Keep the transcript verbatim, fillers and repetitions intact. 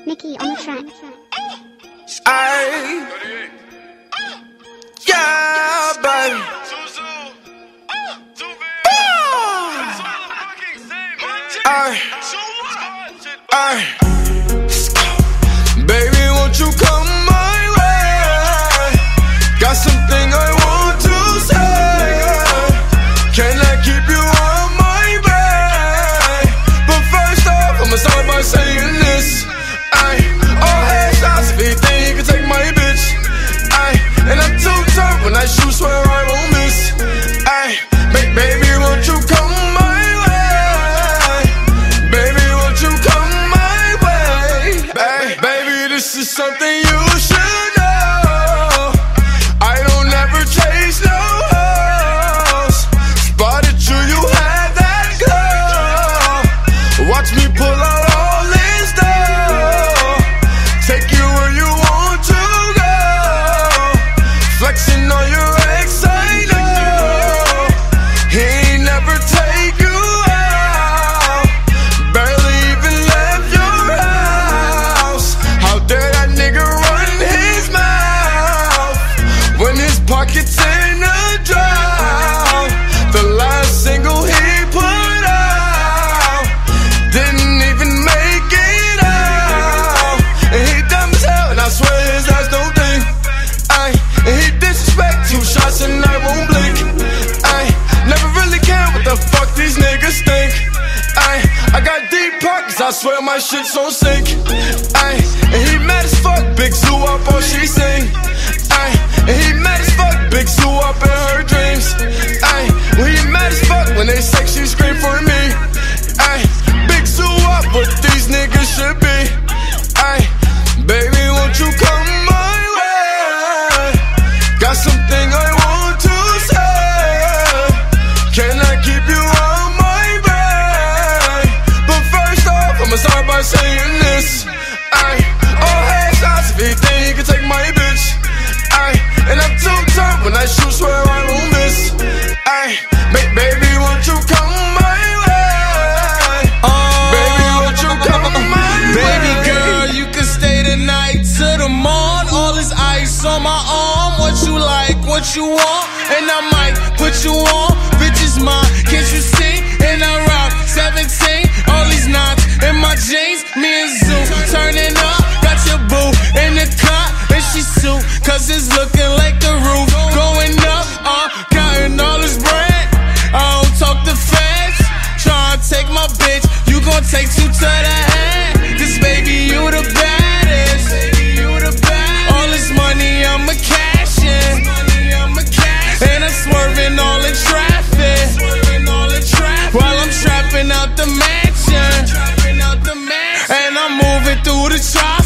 Nikki on the track. Aye. Yeah, baby. Aye. Aye. Baby, won't you come my way? Got something I want to say. Can I keep you on my way? But first off, I'ma start by saying this. Aye. All headshots if he think he can take my bitch. Aye. And I'm too tough when I shoot, swear I won't miss. Aye. Baby, won't you come my way? Baby, won't you come my way? Ay, baby, this is something you should know. I don't ever chase no hoes. Spotted you, you had that glow. Watch me pull out all this dough. Take you where you want to go. Flexing on your ex, I know. He ain't never take you out. Barely even left your house. How dare that nigga run his mouth when his pocket's in a drought? The last single he put out didn't even make it out. And he dumb as hell, and I swear his ass don't think. Ay, and he disrespect two shots and I won't blink. Ay, never really care what the fuck these niggas think. Ay, I got deep pockets, I swear my shit's on sync. Ay, and he mad as fuck, big zoo up all she sing. Ay, and he mad as fuck, big zoo up in her dreams. Ay, when he mad as fuck, when they sex she scream for me. Ay, big zoo up what these niggas should be. Ay, baby, won't you come my way? Got something I want to say. Can I keep you on my way? But first off, I'ma start by saying this. Ay, all headshots if he think he can take my bitch. Ay, and I'm too tough when I shoot, swear I won't miss. Ay, baby, won't you come my way? Baby, won't you come my way? Baby girl, you can stay the night to the morn. All this ice on my arm. What you like, what you want, and I might put you on. Bitch is mine, can't you see? And I rock seventeen. All these knots in my jeans. Me and Zoo turning up. Got your boo in the car, and she suit, cause it's looking like the roof going up. Uh, counting all this bread. I don't talk to feds. Tryna take my bitch, you gon' take two to the head. Cause baby, you the baddest. All this money, I'ma cash in. And I'm swerving all in traffic while I'm trapping out the mansion. And I'm moving through the traffic.